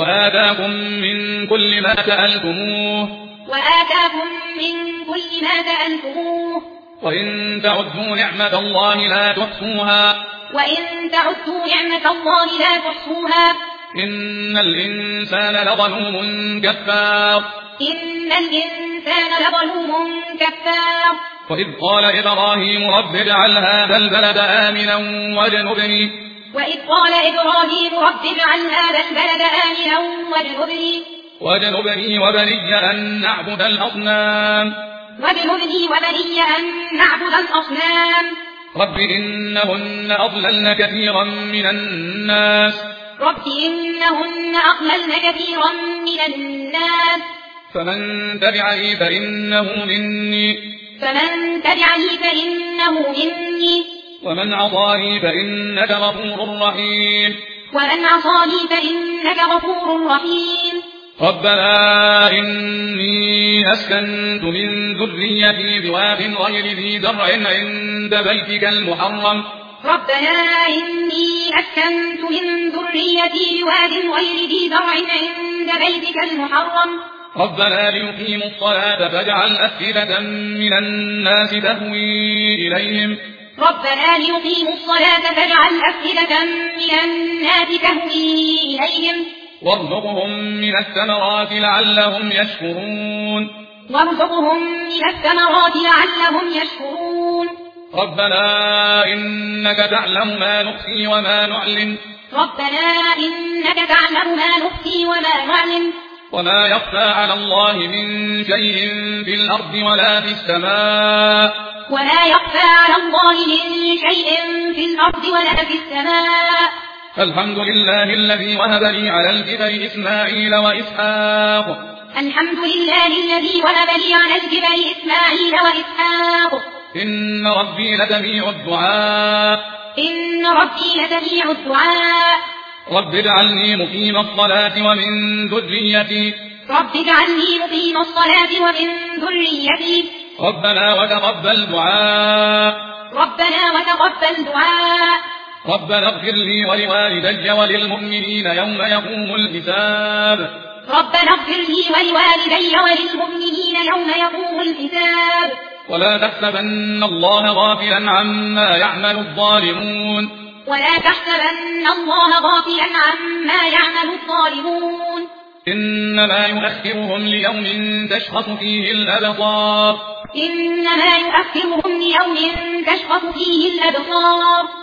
وآتاكم من كل ما سألتموه وإن تعدوا نعمة الله لا تحصوها إن الإنسان لظلوم كفار وإذ قال إبراهيم رب اجعل هذا البلد آمنا واجنبني وبني أن نعبد الأصنام رب إنهن أضللن كثيرا من الناس فمن تبعني فإنه مني ومن عصاني فإنك غفور رحيم ربنا إني أسكنت من ذريتي بواد غير ذي زرع عند بيتك المحرم ربنا ليقيموا الصلاة فاجعل أفئدة من الناس تهوي إليهم وارزقهم من الثمرات لعلهم يشكرون ربنا إنك تعلم ما نخفي وما نعلن وما يخفى على الله من شيء في الأرض ولا في السماء الحمد لله الذي وهب لي على الكبر إسماعيل وإسحاق إن ربي لسميع الدعاء رب اجعلني مقيم الصلاة ومن ذريتي ربنا وتقبل دعاء ربنا اغفر لي ولوالدي وللمؤمنين يوم يقوم الحساب ولا تحسبن الله غافلا عما يعمل الظالمون إنما يؤخرهم ليوم تشخص فيه الأبصار